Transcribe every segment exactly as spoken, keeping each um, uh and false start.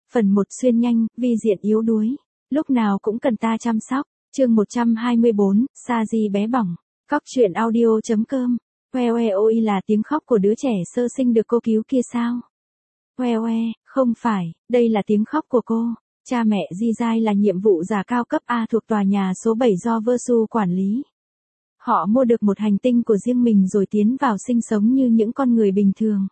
Phần một xuyên nhanh, vi diện yếu đuối. Lúc nào cũng cần ta chăm sóc. Chương một trăm hai mươi bốn, Sa Di bé bỏng. Cóc truyện audio chấm com. Oe oe ôi là tiếng khóc của đứa trẻ sơ sinh được cô cứu kia sao? Oe oe, không phải, đây là tiếng khóc của cô. Cha mẹ Di Giai là nhiệm vụ giả cao cấp A thuộc tòa nhà số bảy do Versu quản lý. Họ mua được một hành tinh của riêng mình rồi tiến vào sinh sống như những con người bình thường.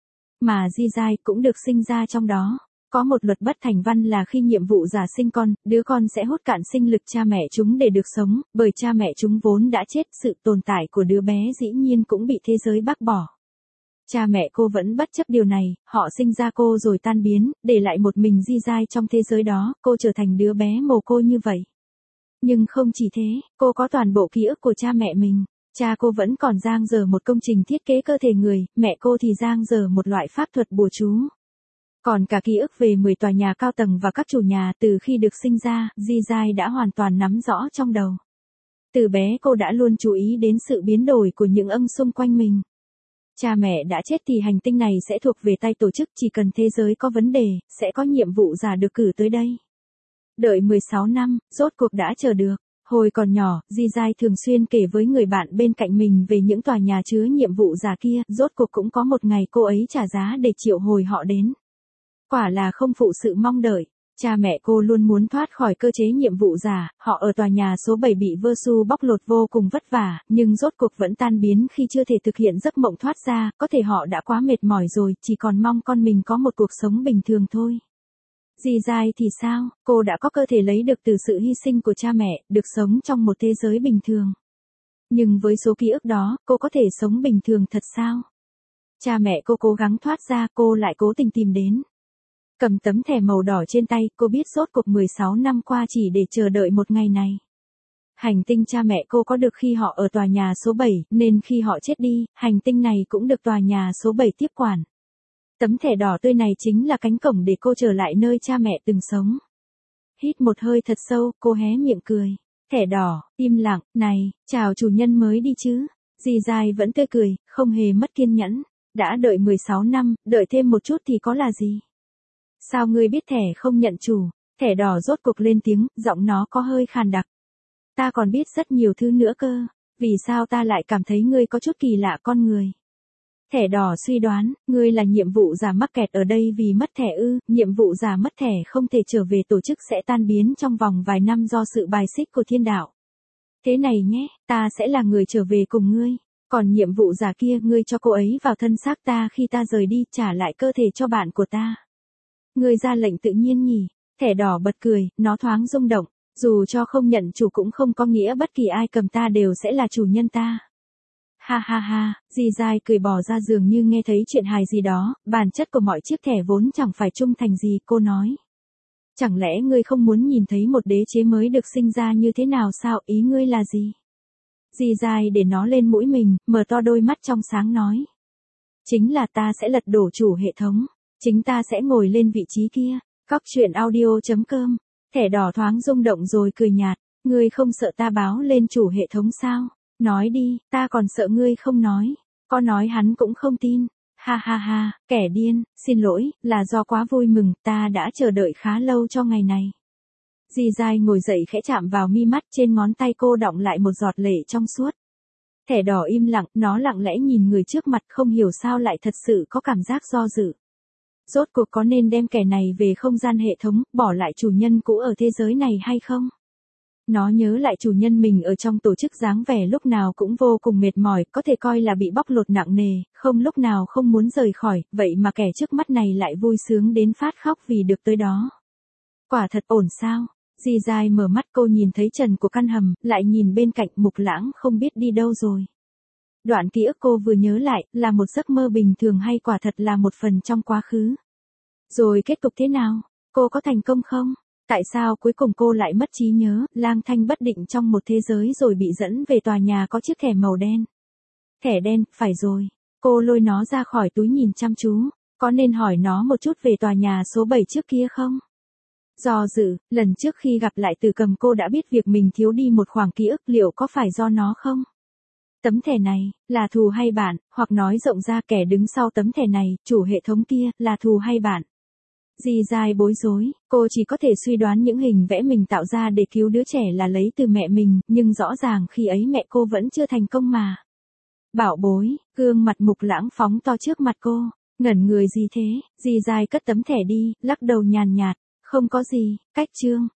Mà Di Giai cũng được sinh ra trong đó. Có một luật bất thành văn là khi nhiệm vụ giả sinh con, đứa con sẽ hút cạn sinh lực cha mẹ chúng để được sống, bởi cha mẹ chúng vốn đã chết, sự tồn tại của đứa bé dĩ nhiên cũng bị thế giới bác bỏ. Cha mẹ cô vẫn bất chấp điều này, họ sinh ra cô rồi tan biến, để lại một mình Di Giai trong thế giới đó, cô trở thành đứa bé mồ côi như vậy. Nhưng không chỉ thế, cô có toàn bộ ký ức của cha mẹ mình. Cha cô vẫn còn dang dở một công trình thiết kế cơ thể người, mẹ cô thì dang dở một loại pháp thuật bùa chú. Còn cả ký ức về mười tòa nhà cao tầng và các chủ nhà từ khi được sinh ra, Di Giai đã hoàn toàn nắm rõ trong đầu. Từ bé cô đã luôn chú ý đến sự biến đổi của những âm xung quanh mình. Cha mẹ đã chết thì hành tinh này sẽ thuộc về tay tổ chức, chỉ cần thế giới có vấn đề, sẽ có nhiệm vụ giả được cử tới đây. Đợi mười sáu năm, rốt cuộc đã chờ được. Hồi còn nhỏ, Di Giai thường xuyên kể với người bạn bên cạnh mình về những tòa nhà chứa nhiệm vụ giả kia, rốt cuộc cũng có một ngày cô ấy trả giá để triệu hồi họ đến. Quả là không phụ sự mong đợi. Cha mẹ cô luôn muốn thoát khỏi cơ chế nhiệm vụ giả, họ ở tòa nhà số bảy bị Versu bóc lột vô cùng vất vả, nhưng rốt cuộc vẫn tan biến khi chưa thể thực hiện giấc mộng thoát ra, có thể họ đã quá mệt mỏi rồi, chỉ còn mong con mình có một cuộc sống bình thường thôi. Di Giai thì sao, cô đã có cơ thể lấy được từ sự hy sinh của cha mẹ, được sống trong một thế giới bình thường. Nhưng với số ký ức đó, cô có thể sống bình thường thật sao? Cha mẹ cô cố gắng thoát ra, cô lại cố tình tìm đến. Cầm tấm thẻ màu đỏ trên tay, cô biết rốt cuộc mười sáu năm qua chỉ để chờ đợi một ngày này. Hành tinh cha mẹ cô có được khi họ ở tòa nhà số bảy, nên khi họ chết đi, hành tinh này cũng được tòa nhà số bảy tiếp quản. Tấm thẻ đỏ tươi này chính là cánh cổng để cô trở lại nơi cha mẹ từng sống. Hít một hơi thật sâu, cô hé miệng cười. Thẻ đỏ, im lặng, này, chào chủ nhân mới đi chứ. Di Giai vẫn tươi cười, không hề mất kiên nhẫn. Đã đợi mười sáu năm, đợi thêm một chút thì có là gì? Sao ngươi biết thẻ không nhận chủ? Thẻ đỏ rốt cuộc lên tiếng, giọng nó có hơi khàn đặc. Ta còn biết rất nhiều thứ nữa cơ. Vì sao ta lại cảm thấy ngươi có chút kỳ lạ con người? Thẻ đỏ suy đoán, ngươi là nhiệm vụ giả mắc kẹt ở đây vì mất thẻ ư, nhiệm vụ giả mất thẻ không thể trở về tổ chức sẽ tan biến trong vòng vài năm do sự bài xích của thiên đạo. Thế này nhé, ta sẽ là người trở về cùng ngươi, còn nhiệm vụ giả kia ngươi cho cô ấy vào thân xác ta khi ta rời đi, trả lại cơ thể cho bạn của ta. Ngươi ra lệnh tự nhiên nhỉ? Thẻ đỏ bật cười, nó thoáng rung động, dù cho không nhận chủ cũng không có nghĩa bất kỳ ai cầm ta đều sẽ là chủ nhân ta. Ha ha ha, Di Giai cười bỏ ra giường như nghe thấy chuyện hài gì đó, bản chất của mọi chiếc thẻ vốn chẳng phải trung thành gì, cô nói. Chẳng lẽ ngươi không muốn nhìn thấy một đế chế mới được sinh ra như thế nào sao, ý ngươi là gì? Di Giai để nó lên mũi mình, mở to đôi mắt trong sáng nói. Chính là ta sẽ lật đổ chủ hệ thống, chính ta sẽ ngồi lên vị trí kia. Cóc truyện audio chấm com. Thẻ đỏ thoáng rung động rồi cười nhạt, ngươi không sợ ta báo lên chủ hệ thống sao? Nói đi, ta còn sợ ngươi không nói. Có nói hắn cũng không tin. Ha ha ha, kẻ điên, xin lỗi, là do quá vui mừng, ta đã chờ đợi khá lâu cho ngày này. Di Giai ngồi dậy khẽ chạm vào mi mắt, trên ngón tay cô đọng lại một giọt lệ trong suốt. Thẻ đỏ im lặng, nó lặng lẽ nhìn người trước mặt, không hiểu sao lại thật sự có cảm giác do dự. Rốt cuộc có nên đem kẻ này về không gian hệ thống, bỏ lại chủ nhân cũ ở thế giới này hay không? Nó nhớ lại chủ nhân mình ở trong tổ chức dáng vẻ lúc nào cũng vô cùng mệt mỏi, có thể coi là bị bóc lột nặng nề, không lúc nào không muốn rời khỏi, vậy mà kẻ trước mắt này lại vui sướng đến phát khóc vì được tới đó. Quả thật ổn sao? Di Giai mở mắt, cô nhìn thấy trần của căn hầm, lại nhìn bên cạnh, Mục Lãng không biết đi đâu rồi. Đoạn ký ức cô vừa nhớ lại, là một giấc mơ bình thường hay quả thật là một phần trong quá khứ? Rồi kết cục thế nào? Cô có thành công không? Tại sao cuối cùng cô lại mất trí nhớ, lang thang bất định trong một thế giới rồi bị dẫn về tòa nhà có chiếc thẻ màu đen? Thẻ đen, phải rồi. Cô lôi nó ra khỏi túi nhìn chăm chú. Có nên hỏi nó một chút về tòa nhà số bảy trước kia không? Do dự, lần trước khi gặp lại Từ Cầm cô đã biết việc mình thiếu đi một khoảng ký ức, liệu có phải do nó không? Tấm thẻ này, là thù hay bạn, hoặc nói rộng ra kẻ đứng sau tấm thẻ này, chủ hệ thống kia, là thù hay bạn? Dì dai bối rối, cô chỉ có thể suy đoán những hình vẽ mình tạo ra để cứu đứa trẻ là lấy từ mẹ mình, nhưng rõ ràng khi ấy mẹ cô vẫn chưa thành công mà. Bảo bối, gương mặt Mục Lãng phóng to trước mặt cô, ngẩn người gì thế, dì dai cất tấm thẻ đi, lắc đầu nhàn nhạt, không có gì, cách chương.